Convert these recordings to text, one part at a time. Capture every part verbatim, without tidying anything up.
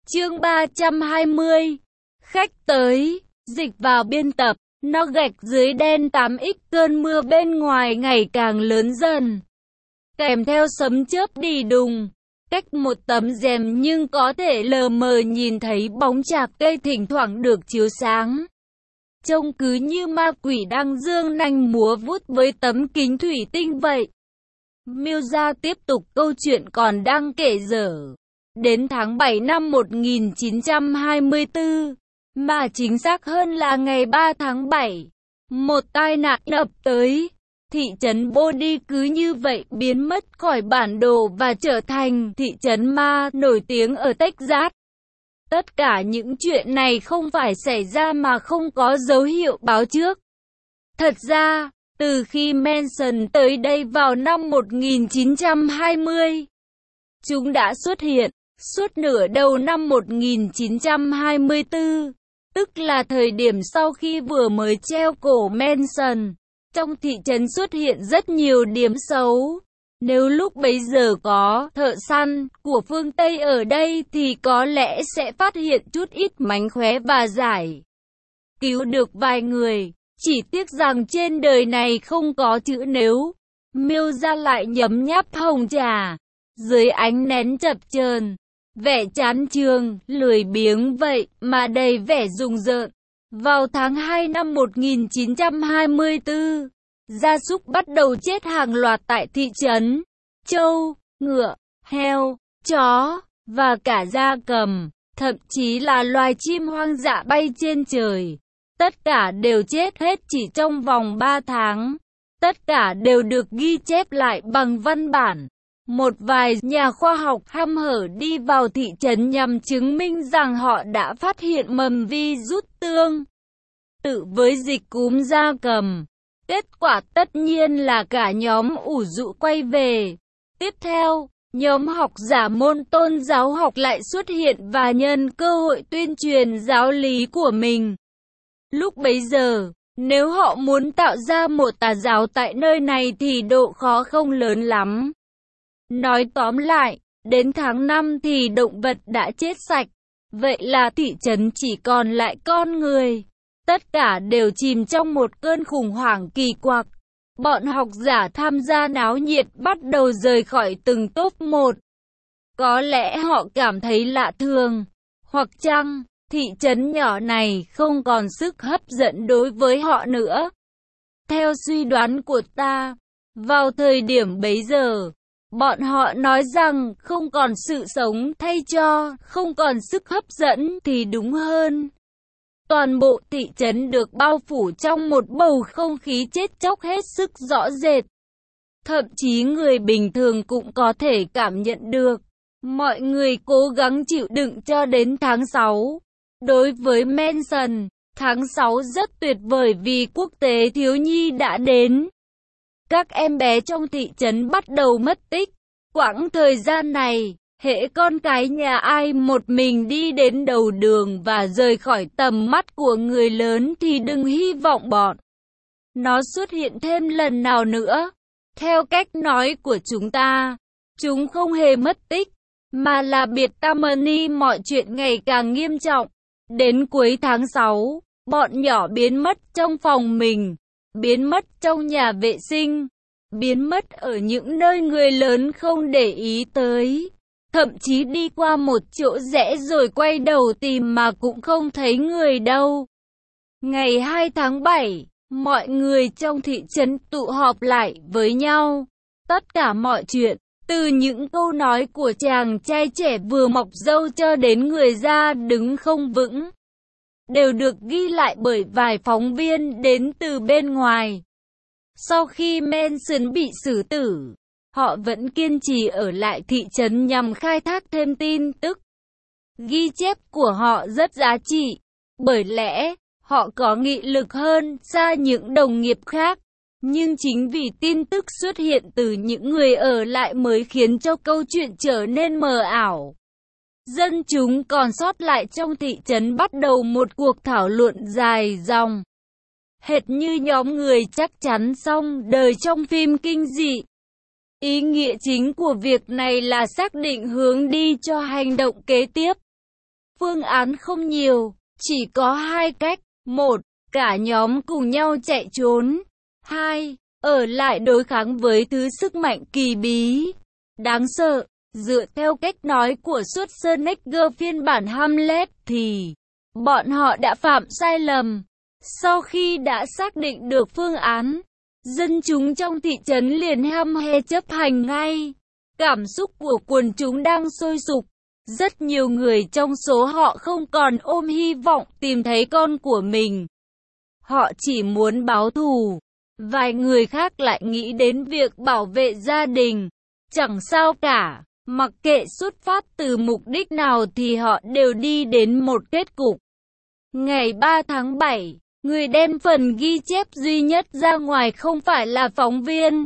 Chương ba trăm hai mươi. Khách tới, dịch vào biên tập, nó gạch dưới đen tám x cơn mưa bên ngoài ngày càng lớn dần. Kèm theo sấm chớp đì đùng, cách một tấm rèm nhưng có thể lờ mờ nhìn thấy bóng chạc cây thỉnh thoảng được chiếu sáng. Trông cứ như ma quỷ đang dương nanh múa vuốt với tấm kính thủy tinh vậy. Miuza tiếp tục câu chuyện còn đang kể dở. Đến tháng bảy năm một nghìn chín trăm hai mươi tư, mà chính xác hơn là ngày ba tháng bảy, một tai nạn ập tới. Thị trấn Bodhi cứ như vậy biến mất khỏi bản đồ và trở thành thị trấn ma nổi tiếng ở Texas. Tất cả những chuyện này không phải xảy ra mà không có dấu hiệu báo trước. Thật ra, từ khi Manson tới đây vào năm một nghìn chín trăm hai mươi, chúng đã xuất hiện. Suốt nửa đầu năm một nghìn chín trăm hai mươi tư, tức là thời điểm sau khi vừa mới treo cổ Manson, trong thị trấn xuất hiện rất nhiều điểm xấu. Nếu lúc bấy giờ có thợ săn của phương Tây ở đây thì có lẽ sẽ phát hiện chút ít mánh khóe và giải cứu được vài người. Chỉ tiếc rằng trên đời này không có chữ nếu. Miuza lại nhấm nháp hồng trà dưới ánh nến chập chờn. Vẻ chán chường, lười biếng vậy mà đầy vẻ rùng rợn. Vào tháng hai năm một nghìn chín trăm hai mươi tư, gia súc bắt đầu chết hàng loạt tại thị trấn. Trâu, ngựa, heo, chó và cả gia cầm, thậm chí là loài chim hoang dã bay trên trời. Tất cả đều chết hết chỉ trong vòng ba tháng. Tất cả đều được ghi chép lại bằng văn bản. Một vài nhà khoa học hăm hở đi vào thị trấn nhằm chứng minh rằng họ đã phát hiện mầm virus tương tự với dịch cúm gia cầm. Kết quả tất nhiên là cả nhóm ủ rũ quay về. Tiếp theo, nhóm học giả môn tôn giáo học lại xuất hiện và nhân cơ hội tuyên truyền giáo lý của mình. Lúc bấy giờ, nếu họ muốn tạo ra một tà giáo tại nơi này thì độ khó không lớn lắm. Nói tóm lại, đến tháng năm thì động vật đã chết sạch. Vậy là thị trấn chỉ còn lại con người. Tất cả đều chìm trong một cơn khủng hoảng kỳ quặc. Bọn học giả tham gia náo nhiệt bắt đầu rời khỏi từng tốp một. Có lẽ họ cảm thấy lạ thường. Hoặc chăng, thị trấn nhỏ này không còn sức hấp dẫn đối với họ nữa. Theo suy đoán của ta, vào thời điểm bấy giờ, bọn họ nói rằng không còn sự sống thay cho, không còn sức hấp dẫn thì đúng hơn. Toàn bộ thị trấn được bao phủ trong một bầu không khí chết chóc hết sức rõ rệt. Thậm chí người bình thường cũng có thể cảm nhận được. Mọi người cố gắng chịu đựng cho đến tháng sáu. Đối với Manson, tháng sáu rất tuyệt vời vì quốc tế thiếu nhi đã đến. Các em bé trong thị trấn bắt đầu mất tích. Quãng thời gian này, hễ con cái nhà ai một mình đi đến đầu đường và rời khỏi tầm mắt của người lớn thì đừng hy vọng bọn nó xuất hiện thêm lần nào nữa. Theo cách nói của chúng ta, chúng không hề mất tích, mà là biệt tâm ni mọi chuyện ngày càng nghiêm trọng. Đến cuối tháng sáu, bọn nhỏ biến mất trong phòng mình, biến mất trong nhà vệ sinh, biến mất ở những nơi người lớn không để ý tới. Thậm chí đi qua một chỗ rẽ rồi quay đầu tìm mà cũng không thấy người đâu. Ngày hai tháng bảy, mọi người trong thị trấn tụ họp lại với nhau. Tất cả mọi chuyện, từ những câu nói của chàng trai trẻ vừa mọc râu cho đến người da đứng không vững, đều được ghi lại bởi vài phóng viên đến từ bên ngoài. Sau khi Manson bị xử tử, họ vẫn kiên trì ở lại thị trấn nhằm khai thác thêm tin tức. Ghi chép của họ rất giá trị, bởi lẽ họ có nghị lực hơn xa những đồng nghiệp khác. Nhưng chính vì tin tức xuất hiện từ những người ở lại mới khiến cho câu chuyện trở nên mờ ảo. Dân chúng còn sót lại trong thị trấn bắt đầu một cuộc thảo luận dài dòng. Hệt như nhóm người chắc chắn xong đời trong phim kinh dị. Ý nghĩa chính của việc này là xác định hướng đi cho hành động kế tiếp. Phương án không nhiều, chỉ có hai cách. Một, cả nhóm cùng nhau chạy trốn. Hai, ở lại đối kháng với thứ sức mạnh kỳ bí, đáng sợ. Dựa theo cách nói của Schwarzenegger phiên bản Hamlet thì bọn họ đã phạm sai lầm. Sau khi đã xác định được phương án, dân chúng trong thị trấn liền hăm he chấp hành ngay. Cảm xúc của quần chúng đang sôi sục. Rất nhiều người trong số họ không còn ôm hy vọng tìm thấy con của mình. Họ chỉ muốn báo thù. Vài người khác lại nghĩ đến việc bảo vệ gia đình. Chẳng sao cả, mặc kệ xuất phát từ mục đích nào thì họ đều đi đến một kết cục. Ngày ba tháng bảy, người đem phần ghi chép duy nhất ra ngoài không phải là phóng viên,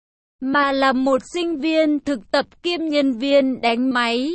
mà là một sinh viên thực tập kiêm nhân viên đánh máy.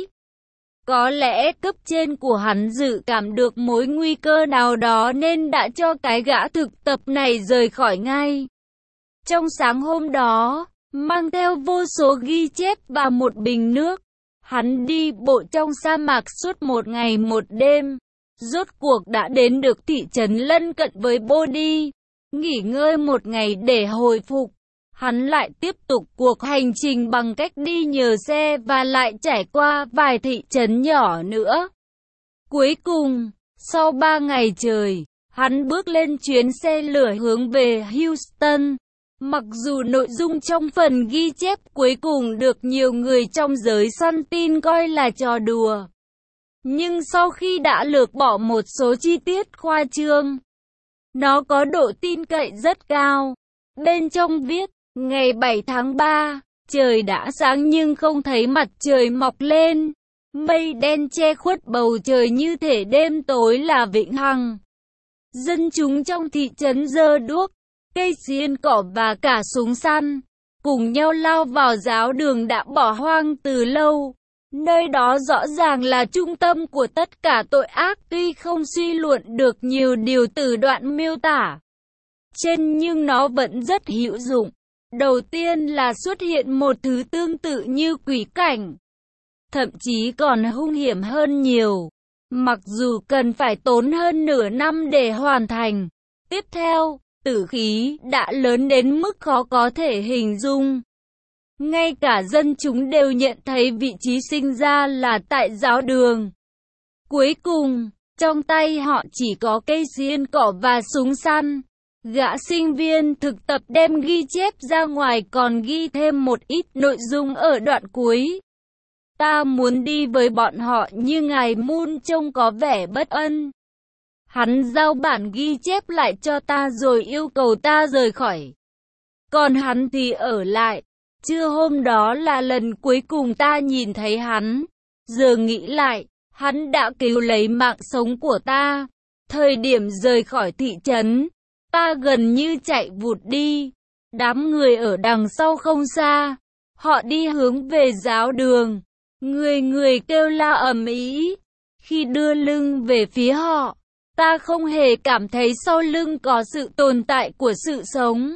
Có lẽ cấp trên của hắn dự cảm được mối nguy cơ nào đó nên đã cho cái gã thực tập này rời khỏi ngay. Trong sáng hôm đó, mang theo vô số ghi chép và một bình nước, hắn đi bộ trong sa mạc suốt một ngày một đêm. Rốt cuộc đã đến được thị trấn lân cận với Bodhi. Nghỉ ngơi một ngày để hồi phục, hắn lại tiếp tục cuộc hành trình bằng cách đi nhờ xe và lại trải qua vài thị trấn nhỏ nữa. Cuối cùng, sau ba ngày trời, hắn bước lên chuyến xe lửa hướng về Houston. Mặc dù nội dung trong phần ghi chép cuối cùng được nhiều người trong giới săn tin coi là trò đùa, nhưng sau khi đã lược bỏ một số chi tiết khoa trương, nó có độ tin cậy rất cao. Bên trong viết, ngày bảy tháng ba, trời đã sáng nhưng không thấy mặt trời mọc lên. Mây đen che khuất bầu trời như thể đêm tối là vĩnh hằng. Dân chúng trong thị trấn giơ đuốc, cây xiên cỏ và cả súng săn, cùng nhau lao vào giáo đường đã bỏ hoang từ lâu. Nơi đó rõ ràng là trung tâm của tất cả tội ác, tuy không suy luận được nhiều điều từ đoạn miêu tả trên nhưng nó vẫn rất hữu dụng. Đầu tiên là xuất hiện một thứ tương tự như quỷ cảnh, thậm chí còn hung hiểm hơn nhiều, mặc dù cần phải tốn hơn nửa năm để hoàn thành. Tiếp theo, tử khí đã lớn đến mức khó có thể hình dung. Ngay cả dân chúng đều nhận thấy vị trí sinh ra là tại giáo đường. Cuối cùng, trong tay họ chỉ có cây xiên cỏ và súng săn. Gã sinh viên thực tập đem ghi chép ra ngoài còn ghi thêm một ít nội dung ở đoạn cuối. Ta muốn đi với bọn họ nhưng ngài Moon trông có vẻ bất ân. Hắn giao bản ghi chép lại cho ta rồi yêu cầu ta rời khỏi. Còn hắn thì ở lại. Trưa hôm đó là lần cuối cùng ta nhìn thấy hắn. Giờ nghĩ lại, hắn đã cứu lấy mạng sống của ta. Thời điểm rời khỏi thị trấn, ta gần như chạy vụt đi. Đám người ở đằng sau không xa. Họ đi hướng về giáo đường. Người người kêu la ầm ĩ. Khi đưa lưng về phía họ, ta không hề cảm thấy sau lưng có sự tồn tại của sự sống.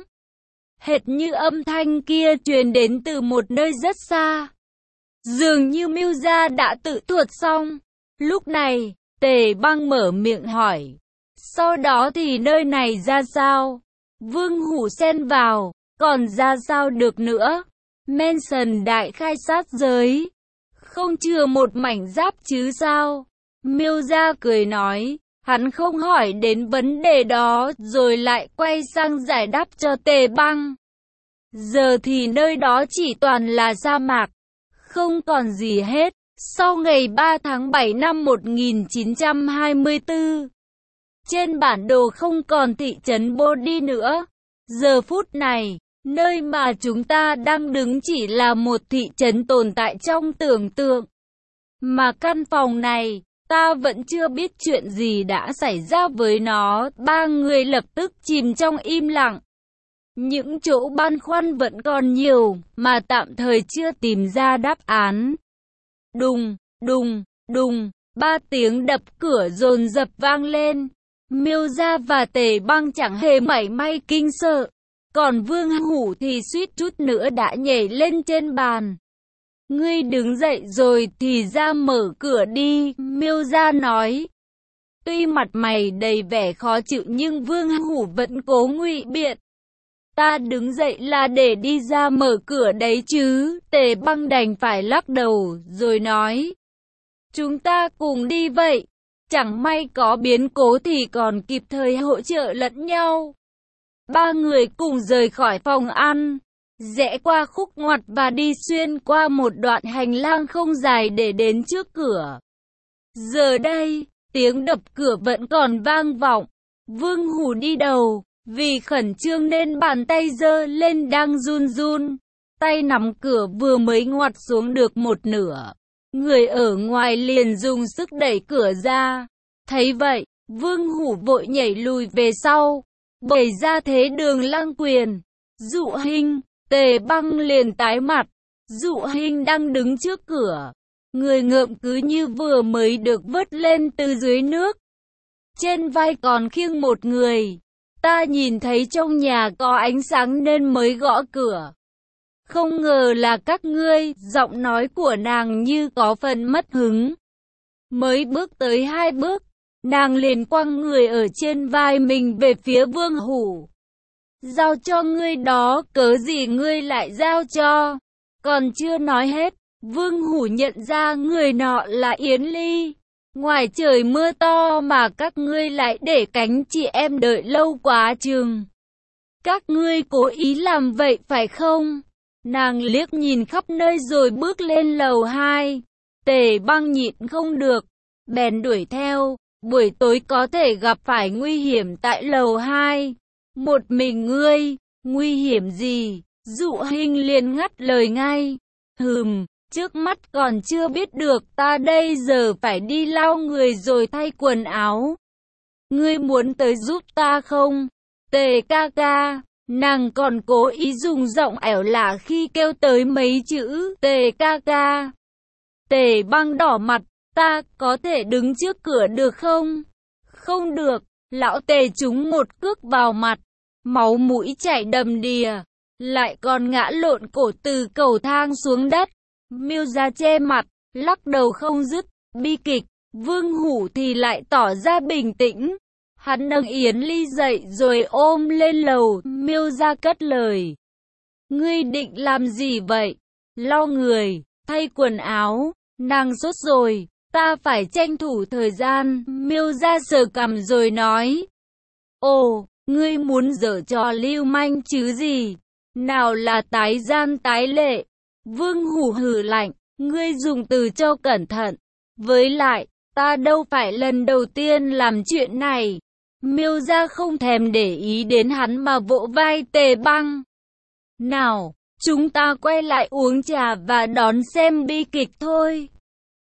Hệt như âm thanh kia truyền đến từ một nơi rất xa. Dường như Miêu Gia đã tự thuật xong. Lúc này, Tề Băng mở miệng hỏi. Sau đó thì nơi này ra sao? Vương Hủ xen vào. Còn ra sao được nữa? Manson đại khai sát giới. Không chừa một mảnh giáp chứ sao? Miêu Gia cười nói. Hắn không hỏi đến vấn đề đó rồi lại quay sang giải đáp cho Tề Băng. Giờ thì nơi đó chỉ toàn là sa mạc, không còn gì hết. Sau ngày ba tháng bảy năm một nghìn chín trăm hai mươi tư, trên bản đồ không còn thị trấn Bodhi nữa. Giờ phút này, nơi mà chúng ta đang đứng chỉ là một thị trấn tồn tại trong tưởng tượng. Mà căn phòng này, ta vẫn chưa biết chuyện gì đã xảy ra với nó. Ba người lập tức chìm trong im lặng. Những chỗ băn khoăn vẫn còn nhiều, mà tạm thời chưa tìm ra đáp án. Đùng, đùng, đùng, ba tiếng đập cửa dồn dập vang lên. Miêu Gia và Tề Băng chẳng hề mảy may kinh sợ. Còn Vương Hủ thì suýt chút nữa đã nhảy lên trên bàn. Ngươi đứng dậy rồi thì ra mở cửa đi, Miêu Gia nói. Tuy mặt mày đầy vẻ khó chịu nhưng Vương Hủ vẫn cố ngụy biện. Ta đứng dậy là để đi ra mở cửa đấy chứ, Tề Băng đành phải lắc đầu, rồi nói. Chúng ta cùng đi vậy, chẳng may có biến cố thì còn kịp thời hỗ trợ lẫn nhau. Ba người cùng rời khỏi phòng ăn, rẽ qua khúc ngoặt và đi xuyên qua một đoạn hành lang không dài để đến trước cửa. Giờ đây, tiếng đập cửa vẫn còn vang vọng. Vương Hủ đi đầu, vì khẩn trương nên bàn tay giơ lên đang run run. Tay nắm cửa vừa mới ngoặt xuống được một nửa. Người ở ngoài liền dùng sức đẩy cửa ra. Thấy vậy, Vương Hủ vội nhảy lùi về sau, bày ra thế đường lăng quyền. Dụ Hinh, Tề Băng liền tái mặt. Dụ Hinh đang đứng trước cửa. Người ngợm cứ như vừa mới được vớt lên từ dưới nước. Trên vai còn khiêng một người. Ta nhìn thấy trong nhà có ánh sáng nên mới gõ cửa. Không ngờ là các ngươi, giọng nói của nàng như có phần mất hứng. Mới bước tới hai bước, nàng liền quăng người ở trên vai mình về phía Vương Hủ. Giao cho ngươi đó, cớ gì ngươi lại giao cho? Còn chưa nói hết, Vương Hủ nhận ra người nọ là Yến Ly. Ngoài trời mưa to mà các ngươi lại để cánh chị em đợi lâu quá chừng. Các ngươi cố ý làm vậy phải không? Nàng liếc nhìn khắp nơi rồi bước lên lầu hai. Tề Băng nhịn không được, bèn đuổi theo. Buổi tối có thể gặp phải nguy hiểm tại lầu hai. Một mình ngươi, nguy hiểm gì? Dụ Hinh liền ngắt lời ngay. Hừm, trước mắt còn chưa biết được, ta đây giờ phải đi lau người rồi thay quần áo. Ngươi muốn tới giúp ta không? Tề ca ca. Nàng còn cố ý dùng giọng ẻo lả khi kêu tới mấy chữ Tề ca ca. Tề Băng đỏ mặt. Ta có thể đứng trước cửa được không? Không được. Lão Tề trúng một cước vào mặt, máu mũi chảy đầm đìa, lại còn ngã lộn cổ từ cầu thang xuống đất. Miêu Gia che mặt, lắc đầu không dứt. Bi kịch. Vương Hủ thì lại tỏ ra bình tĩnh. Hắn nâng Yến Ly dậy rồi ôm lên lầu. Miêu Gia cất lời. Ngươi định làm gì vậy? Lau người, thay quần áo. Nàng sốt rồi, ta phải tranh thủ thời gian. Miêu Gia sờ cằm rồi nói. Ồ, ngươi muốn giở trò lưu manh chứ gì? Nào là tái gian tái lệ. Vương Hủ hừ lạnh. Ngươi dùng từ cho cẩn thận. Với lại, ta đâu phải lần đầu tiên làm chuyện này. Miêu Gia không thèm để ý đến hắn mà vỗ vai Tề Băng. Nào, chúng ta quay lại uống trà và đón xem bi kịch thôi.